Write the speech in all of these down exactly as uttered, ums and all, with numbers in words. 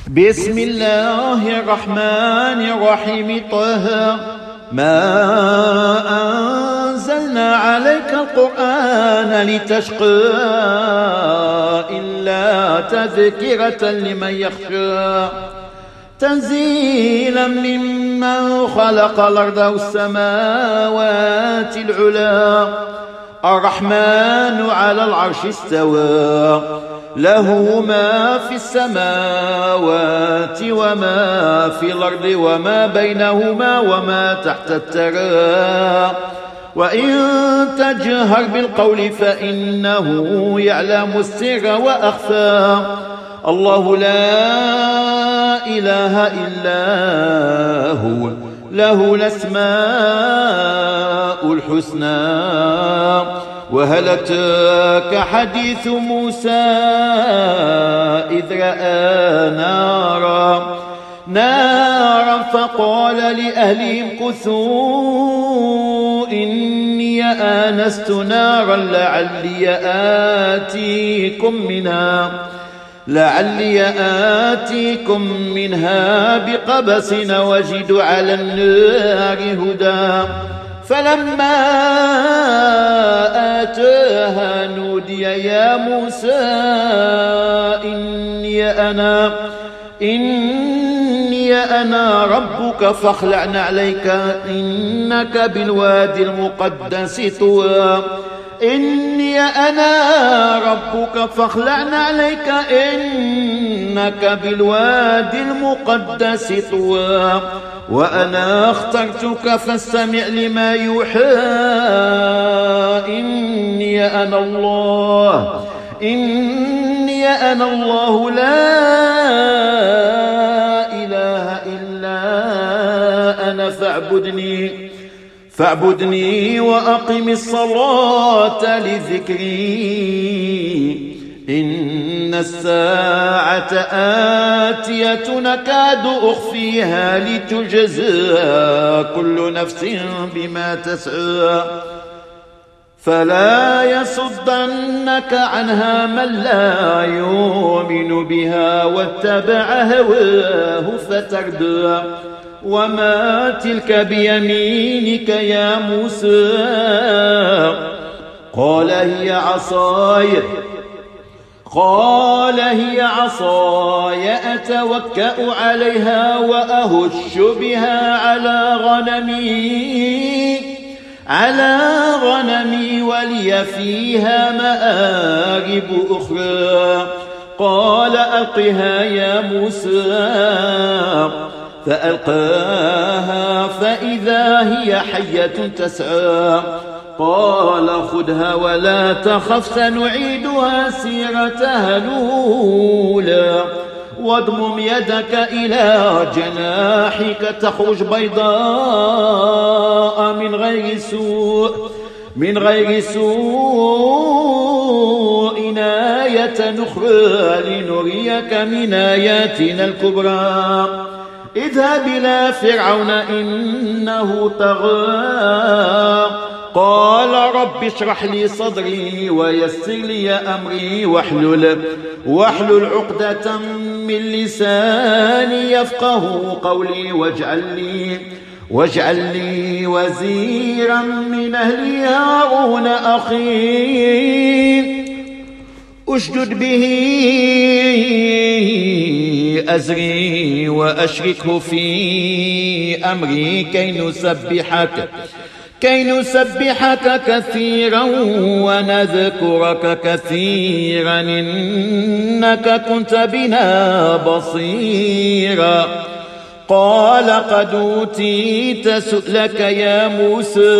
بسم الله الرحمن الرحيم. طه ما أنزلنا عليك القرآن لتشقى إلا تذكرة لمن يخشى تنزيلا ممن خلق الأرض والسماوات العلى الرحمن على العرش استوى له ما في السماوات وما في الأرض وما بينهما وما تحت الثرى وإن تجهر بالقول فإنه يعلم السر وأخفى الله لا إله إلا هو له الأسماء الحسنى. وهل أتاك حديث موسى إذ رأى نارا نارا فقال لأهلهم كثوا إني آنست نارا لعلي آتيكم منها لعلي آتيكم منها بقبس وجد على النار هدى. فلما آتاها نودي يا موسى إني أنا إني أنا ربك فاخلع نعليك إنك بالوادي المقدس طوى إني أنا ربك فاخلع نعليك إنك بالوادي المقدس طوى وأنا اخترتك فاستمع لما يوحى إني أنا الله إني أنا الله لا إله إلا أنا فاعبدني فاعبدني وأقم الصلاة لذكري إن الساعة آتية نكاد أخفيها لتجزى كل نفس بما تسعى فلا يصدنك عنها من لا يؤمن بها واتبع هواه فتردى. وما تلك بيمينك يا موسى قال هي عصاي قال هي عصاي أتوكأ عليها وأهش بها على غنمي على غنمي ولي فيها مآرب أخرى قال ألقها يا موسى فألقاها فإذا هي حية تسعى قال خذها ولا تخف سنعيدها سيرتها الأولى واضمم يدك إلى جناحك تخرج بيضاء من غير سوء من غير سوء آية أخرى لنريك من آياتنا الكبرى. اذهب إلى فرعون إنه طغى قال رب اشرح لي صدري ويسر لي أمري واحلل واحلل عقدة من لساني يفقه قولي واجعل لي واجعل لي وزيرا من أهلي هارون أخي أشدد به أزري وأشركه في أمري كي نسبحك كي نسبحك كثيرا ونذكرك كثيرا إنك كنت بنا بصيرا. قال قد أوتيت سؤلك يا موسى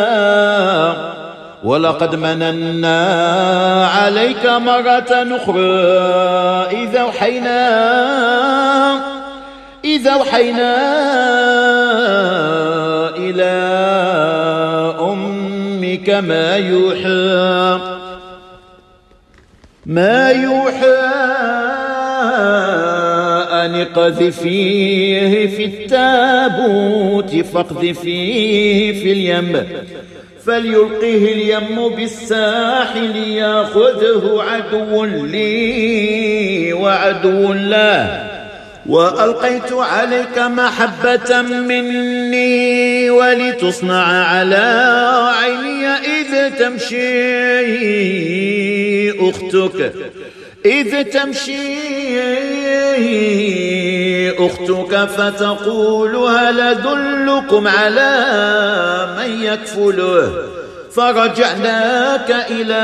ولقد مننا عليك مرة أخرى إذا أوحينا إذا أوحينا إلى أمك ما يوحى ما يوحى أن اقذفيه في التابوت فاقذفيه في اليم فليلقه اليم بالساحل ياخذه عدو لي وعدو له وألقيت عليك محبة مني ولتصنع على عيني إذ تمشي أختك إذ تمشي أختك فتقول هل أدلكم على من يكفله فرجعناك إلى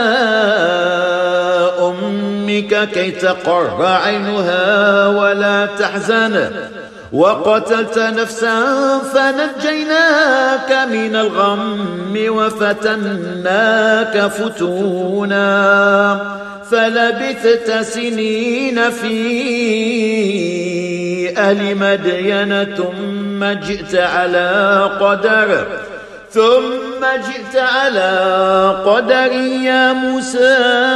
أمك كي تقر عينها ولا تحزن وقتلت نفسا فنجيناك من الغم وفتناك فتونا فلبثت سنين في أهل مدين ثم جئت على قدر ثم جئت على قدر يا موسى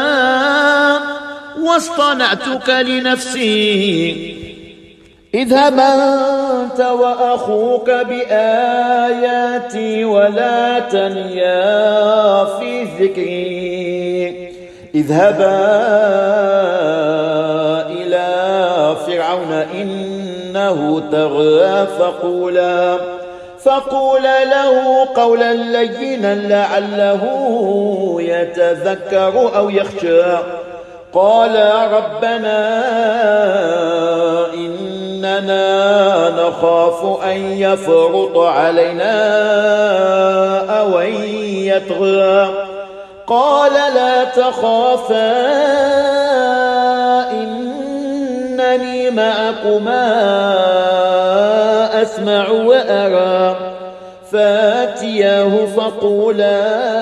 واصطنعتك لنفسي اذهب أنت وأخوك بآياتي ولا تنيا في ذكري اذهبا إلى فرعون إنه طغى فقولا فقولا له قولا لينا لعله يتذكر أو يخشى قال ربنا إننا نخاف أن يفرط علينا أو أن يطغى قال لا تخافا إنني معكما أسمع وأرى فاتياه فقولا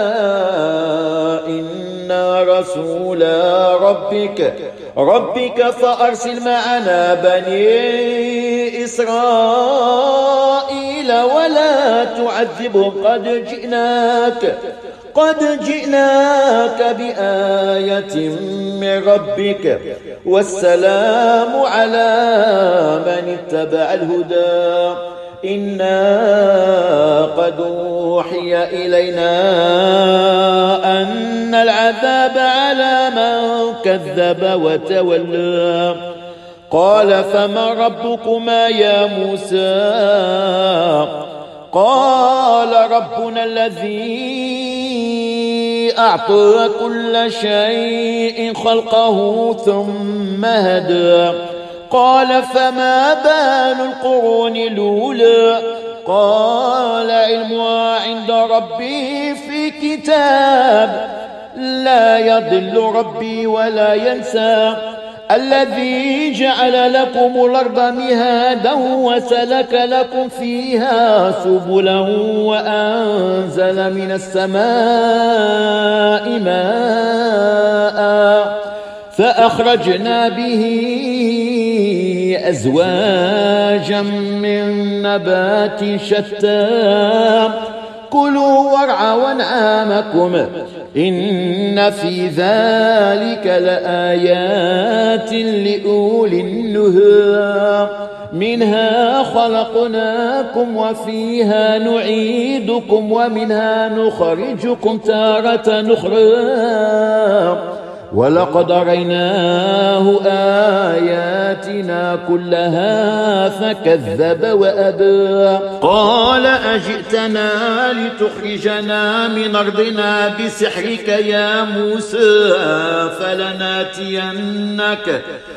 إنا رسول ربك ربك فأرسل معنا بني إسرائيل ولا تعذبهم قد جئناك قد جئناك بآية من ربك والسلام على من اتبع الهدى إنا قد أوحي إلينا أن العذاب على من كذب وتولى قال فمن ربكما يا موسى قال ربنا الذي أعطى كل شيء خلقه ثم هدى قال فما بال القرون الأولى قال علمها عند ربي في كتاب لا يضل ربي ولا ينسى الذي جعل لكم الأرض مهادا وسلك لكم فيها سبلا وأنزل من السماء ماء فأخرجنا به أزواجا من نبات شتى كلوا وارعوا أنعامكم إن في ذلك لآيات لأولي النهى منها خلقناكم وفيها نعيدكم ومنها نخرجكم تارة أخرى ولقد أريناه آياتنا كلها فكذب وأبى قال أجئتنا لتخرجنا من أرضنا بسحرك يا موسى فلناتينك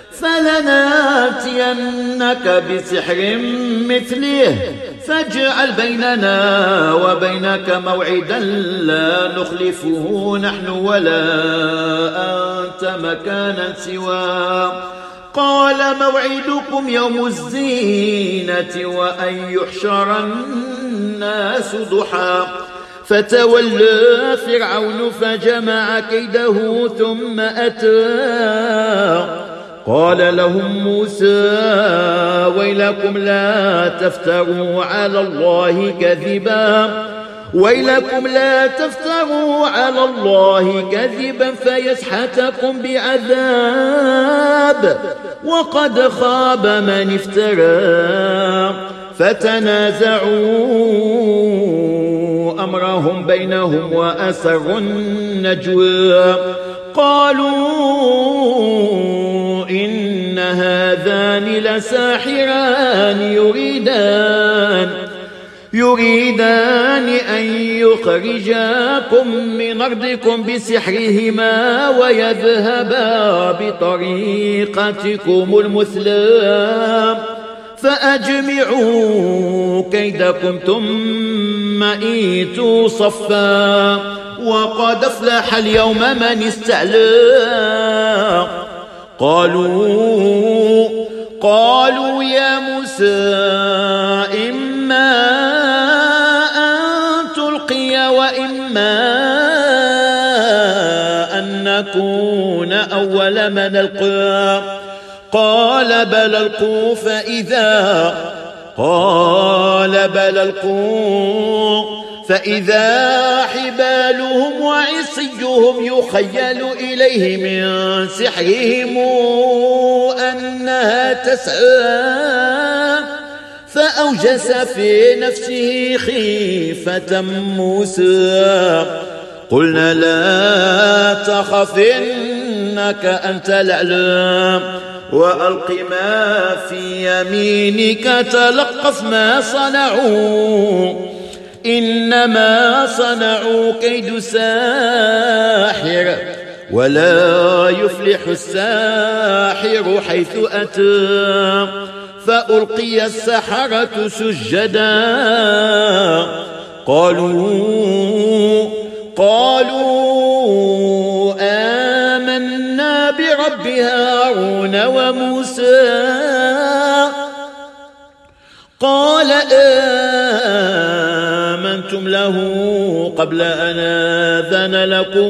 فلناتينك بسحر مثله فاجعل بيننا وبينك موعدا لا نخلفه نحن ولا أنت مكانا سواه قال موعدكم يوم الزينة وأن يحشر الناس ضحى فتولى فرعون فجمع كيده ثم أتى قال لهم موسى ويلكم لا تفتروا على الله كذبا ويلكم لا تفتروا على الله كذبا فيسحتكم بعذاب وقد خاب من افترى فتنازعوا أمرهم بينهم وأسروا النجوى قالوا إن إن هذان لساحران يريدان يريدان أن يخرجاكم من أرضكم بسحرهما ويذهبا بطريقتكم المثلى فأجمعوا كيدكم ثم ائتوا صفا وقد أفلح اليوم من استعلى. قالوا قالوا يا موسى إما أن تلقي وإما أن نكون أول من ألقى قال بل ألقوا فإذا قال بل ألقوا فإذا حبالهم وعصيهم يخيل إليه من سحرهم أنها تسعى فأوجس في نفسه خيفة موسى قلنا لا تخف إنك أنت الأعلى وألق ما في يمينك تلقف ما صنعوا إنما صنعوا كيد ساحر ولا يفلح الساحر حيث أتى فألقي السحرة سجدا قالوا قالوا آمنا برب هارون وموسى قال آمنتم له قبل أن آذن لكم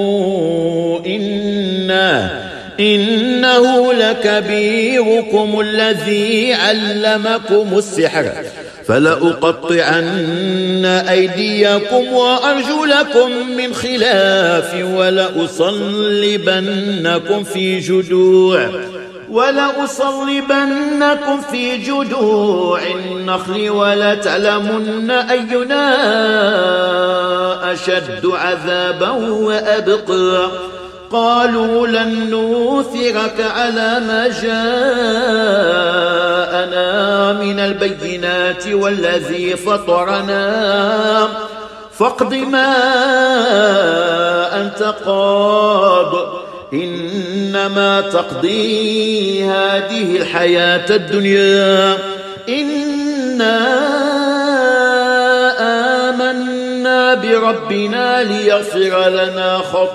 إنه إنه لكبيركم الذي علمكم السحر فلأقطعن أيديكم وأرجلكم من خلاف ولأصلبنكم في جذوع ولأصلبنكم في جذوع النخل ولتعلمن أينا أشد عذابا وأبقى قالوا لن نؤثرك على ما جاءنا من البينات والذي فطرنا فاقض ما أنت قاض إنما تقضي هذه الحياة الدنيا إنا آمنا بربنا ليغفر لنا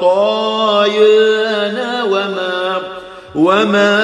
خطايانا وما وما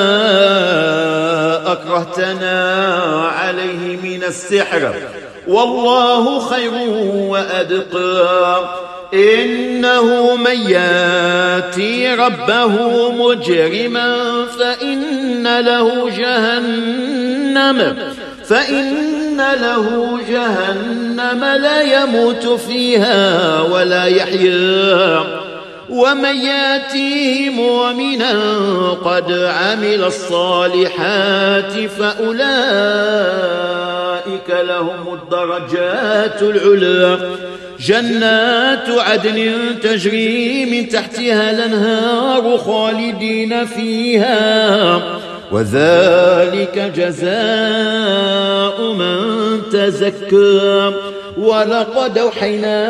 أكرهتنا عليه من السحر والله خير وأدقى إنه من ياتي ربه مجرما فإن له جهنم فإن له جهنم لا يموت فيها ولا يحيا ومن ياتيه مؤمنا قد عمل الصالحات فأولئك لهم الدرجات العلى جنات عدن تجري من تحتها الأنهار خالدين فيها وذلك جزاء من تزكى ولقد أوحينا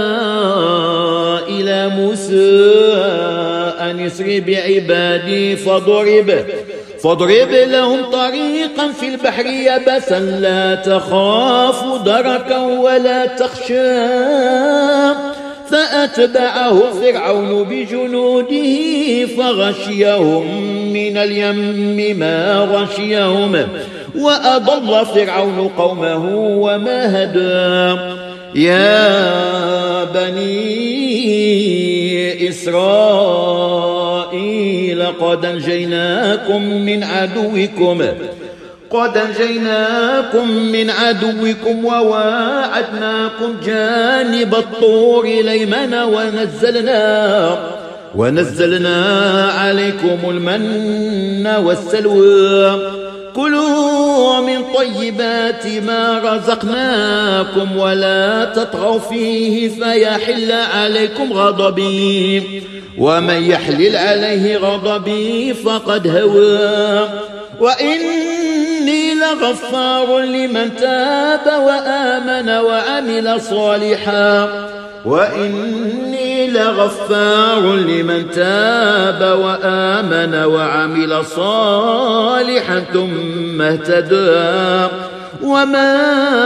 إلى موسى أن يسر بعبادي فاضرب فاضرب لهم طريقا في البحر يبسا لا تخاف دركا ولا تخشى فأتبعه فرعون بجنوده فغشيهم من اليم ما غشيهم وأضل فرعون قومه وما هدى يا بني إسرائيل قد أنجيناكم من عدوكم قد أنجيناكم من عدوكم وواعدناكم جانب الطور الأيمن ونزلنا ونزلنا عليكم المن والسلوى كلوا من طيبات ما رزقناكم ولا تطغوا فيه فيحل عليكم غضبي ومن يحلل عليه غضبي فقد هوى وإني لغفار لمن تاب وآمن وعمل صالحا وإني لغفار لمن تاب وآمن وعمل صالحا ثم اهتدى وما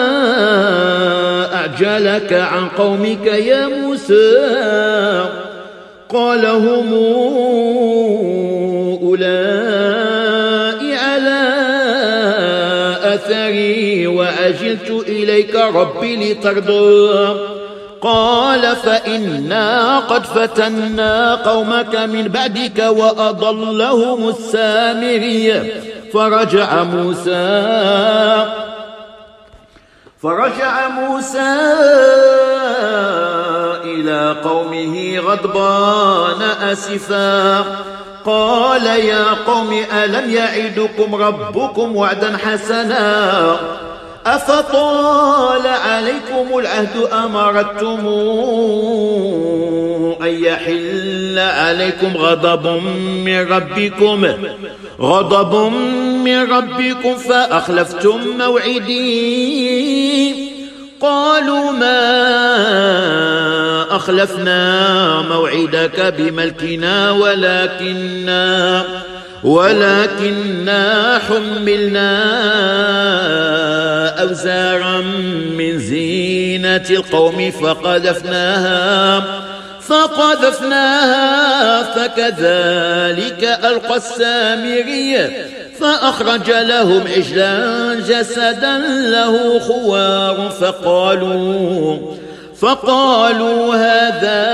أعجلك عن قومك يا موسى قال هم أولئك على أثري وأجلت إليك ربي لترضى قال فإنا قد فتنا قومك من بعدك وأضلهم السامري فرجع موسى فرجع موسى إلى قومه غضبان أسفا قال يا قوم ألم يعدكم ربكم وعدا حسنا أفطال عليكم العهد أم أردتم أن يحل عليكم غضب من ربكم غضب من ربكم فأخلفتم موعدي قالوا ما أخلفنا موعدك بملكنا ولكننا ولكننا حملنا أوزارا من زينة القوم فقذفناها فقذفناها فكذلك ألقى السامري فأخرج لهم عجلا جسدا له خوار فقالوا فقالوا هذا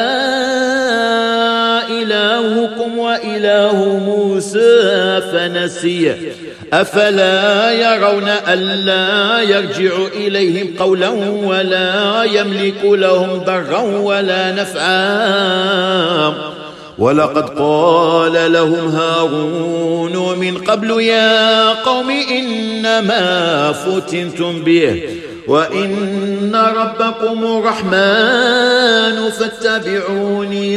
إلهكم وإله موسى فنسي أفلا يرون ألا يرجع إليهم قولا ولا يملك لهم ضرا ولا نفعا ولقد قال لهم هارون من قبل يا قوم إنما فتنتم به وإن ربكم الرحمن فاتبعوني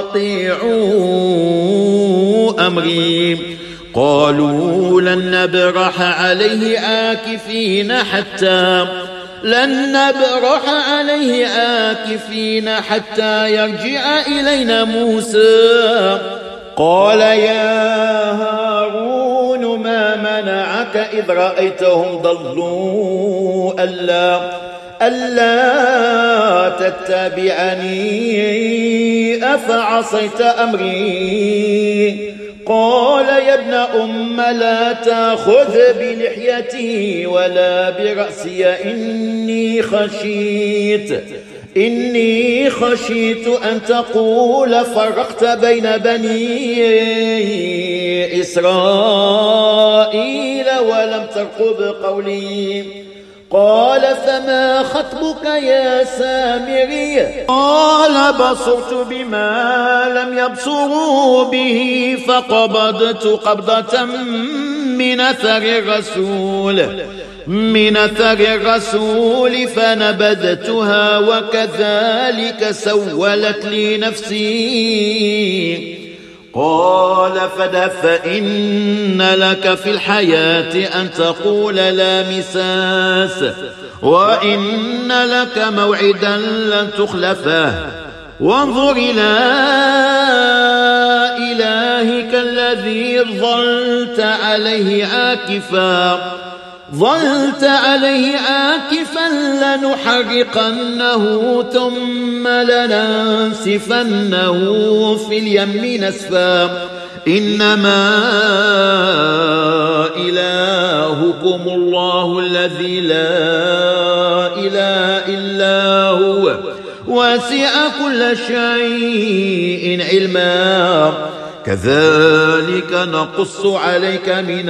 وأطيعوا أمري قالوا لن نبرح عليه عاكفين حتى لن نبرح عليه عاكفين حتى يرجع إلينا موسى قال يا هارون ما منعك إذ رأيتهم ضلوا ألا ألا تتبعني أفعصيت أمري قال يا ابن أم لا تأخذ بلحيتي ولا برأسي إني خشيت إني خشيت أن تقول فرقت بين بني إسرائيل ولم ترقب قولي قال فما خطبك يا سامري قال بصرت بما لم يبصروا به فقبضت قبضة من أثر الرسول من أثر الرسول فنبذتها وكذلك سولت لي نفسي قال فاذهب فإن لك في الحياة أن تقول لا مساس وإن لك موعدا لن تخلفه وانظر إلى إلهك الذي ظلت عليه عاكفا ظلت عليه عاكفا لنحرقنه ثم لننسفنه في اليم نسفا إنما إلهكم الله الذي لا إله إلا هو وسع كل شيء علما كذلك نقص عليك من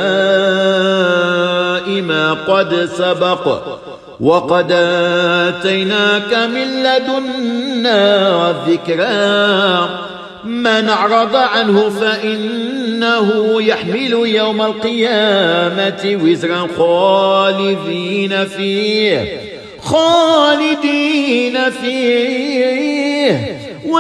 أنباء ما قد سبق وقد آتيناك من لدنا ذكرا من أعرض عنه فإنه يحمل يوم القيامة وزرا خالدين فيه خالدين فيه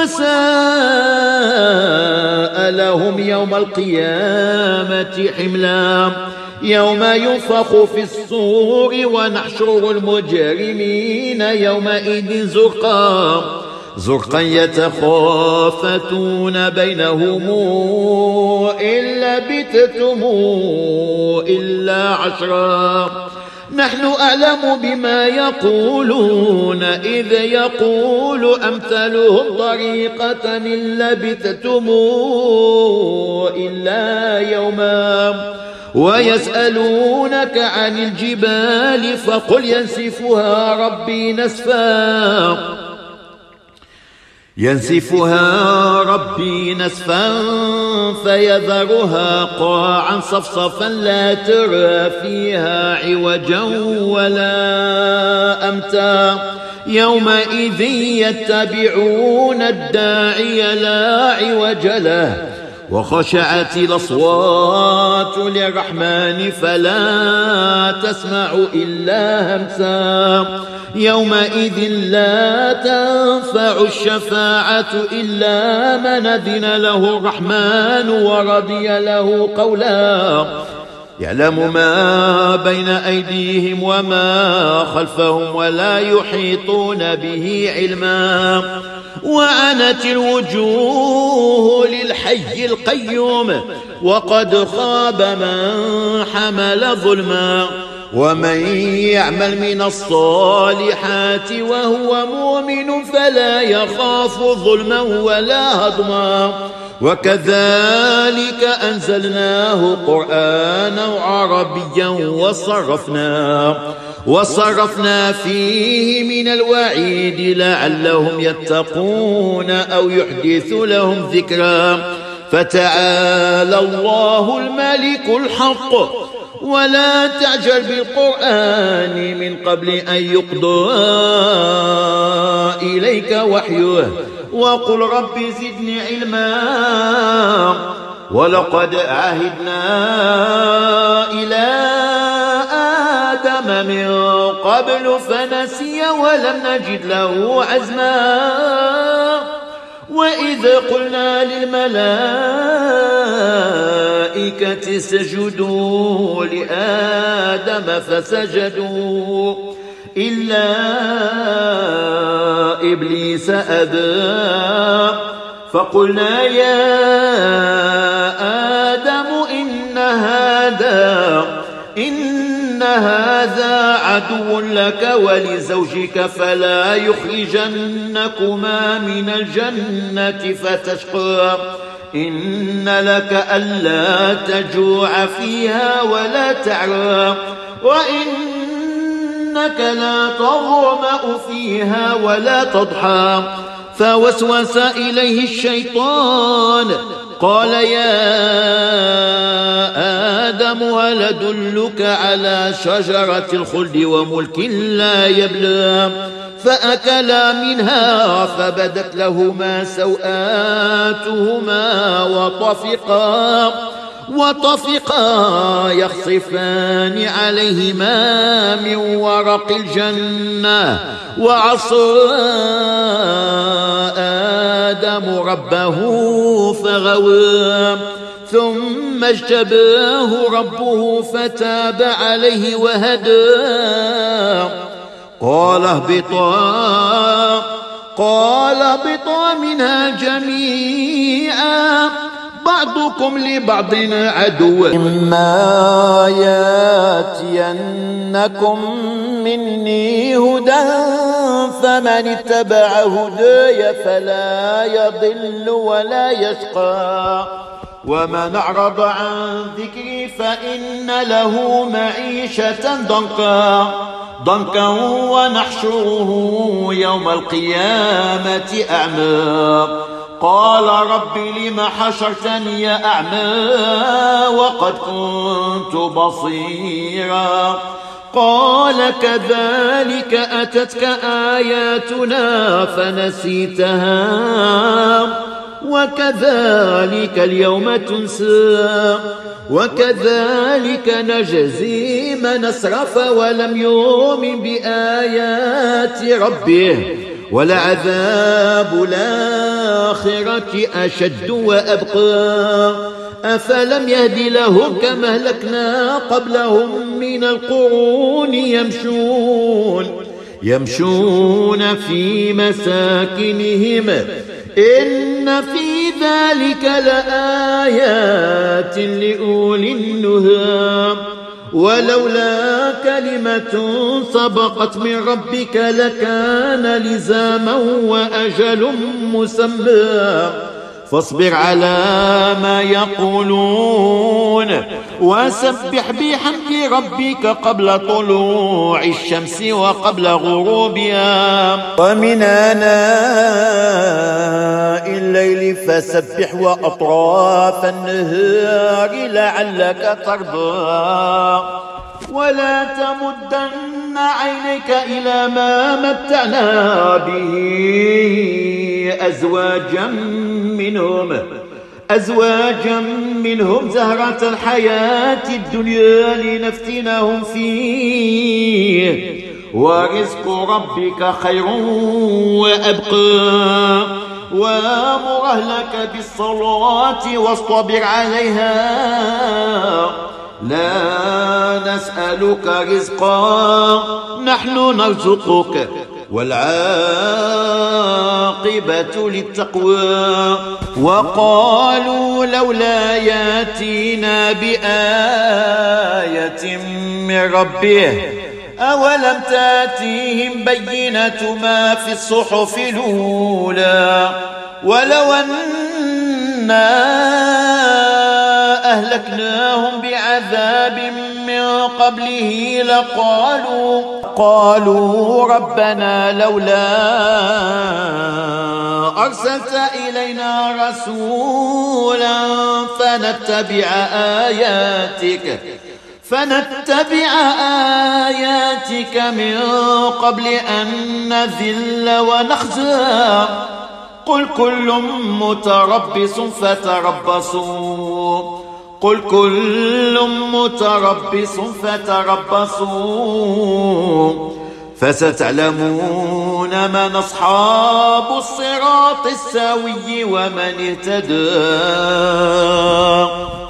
وساء لهم يوم القيامة حملا. يوم ينفخ في الصور ونحشر المجرمين يومئذ زرقا زرقا يتخافتون بينهم إن لبثتم إلا عشرا نحن أعلم بما يقولون إذ يقول أمثلهم طريقة إن لبثتم إلا يوما ويسألونك عن الجبال فقل ينسفها ربي نسفا ينسفها ربي نسفا فيذرها قاعا صفصفا لا ترى فيها عوجا ولا أمتا يومئذ يتبعون الداعي لا عوج له وخشعت الأصوات للرحمن فلا تسمع إلا همسا يومئذ لا تنفع الشفاعة إلا من أذن له الرحمن ورضي له قولا يعلم ما بين أيديهم وما خلفهم ولا يحيطون به علما وعنت الوجوه للحي القيوم وقد خاب من حمل ظلما ومن يعمل من الصالحات وهو مؤمن فلا يخاف ظلما ولا هضما وكذلك أنزلناه قرآنا عربيا وصرفنا وصرفنا فيه من الوعيد لعلهم يتقون أو يحدث لهم ذكرا فتعالى الله الملك الحق ولا تعجل بالقرآن من قبل أن يقضى إليك وحيه وقل رب زدني علما ولقد عهدنا إلى آدم من قبل فنسي ولم نجد له عزما وإذ قلنا للملائكة اسجدوا لآدم فسجدوا إلا إبليس أبى فقلنا يا آدم إن هذا إن هذا عدو لك ولزوجك فلا يخرجنكما من الجنة فتشقى إن لك ألا تجوع فيها ولا تعرى وإنك لا تظمأ فيها ولا تضحى فوسوس إليه الشيطان قال يا آدم هل أدلك على شجرة الخلد وملك لا يبلى فأكلا منها فبدت لهما سوآتهما وطفقا وطفقا يخصفان عليهما من ورق الجنة وعصى آدم ربه فغوى ثم اجتباه ربه فتاب عليه وهدى قال اهبطا قال اهبطا منها جميعا بعضكم لبعض عدو إما ياتينكم مني هدى فمن اتبع هداي فلا يضل ولا يشقى ومن أعرض عن ذكري فإن له معيشة ضنكا ضنكا ونحشره يوم القيامة أعمى قال رب لم حشرتني أعمى وقد كنت بصيرا قال كذلك أتتك آياتنا فنسيتها وكذلك اليوم تنسى وكذلك نجزي من أسرف ولم يؤمن بآيات ربه ولعذاب الآخرة أشد وأبقى أفلم يهد لهم كما أهلكنا قبلهم من القرون يمشون يمشون في مساكنهم إن في ذلك لآيات لأولي النهى ولولا كلمة سبقت من ربك لكان لزاما وأجل مسمى فاصبر على ما يقولون وسبح بحمد ربك قبل طلوع الشمس وقبل غروبها ومن آناء الليل فسبح وأطراف النهار لعلك ترضى ولا تمدن عينيك إلى ما متعنا به أزواجا منهم أزواجا منهم زهرة الحياة الدنيا لنفتنهم فيه ورزق ربك خير وأبقى وأمر أهلك بالصلاة واصطبر عليها لا نسألك رزقا نحن نرزقك والعاقبة للتقوى وقالوا لولا ياتينا بآية من ربه أولم تاتيهم بينة ما في الصحف الأولى ولو أنا أهلكناهم بعذاب من قبله لقالوا قالوا ربنا لولا أرسلت إلينا رسولا فنتبع آياتك فنتبع آياتك من قبل أن نذل ونخزى قل كل متربص فتربصوا قل كل متربص فتربصوا فستعلمون من أصحاب الصراط السوي ومن اهتدى.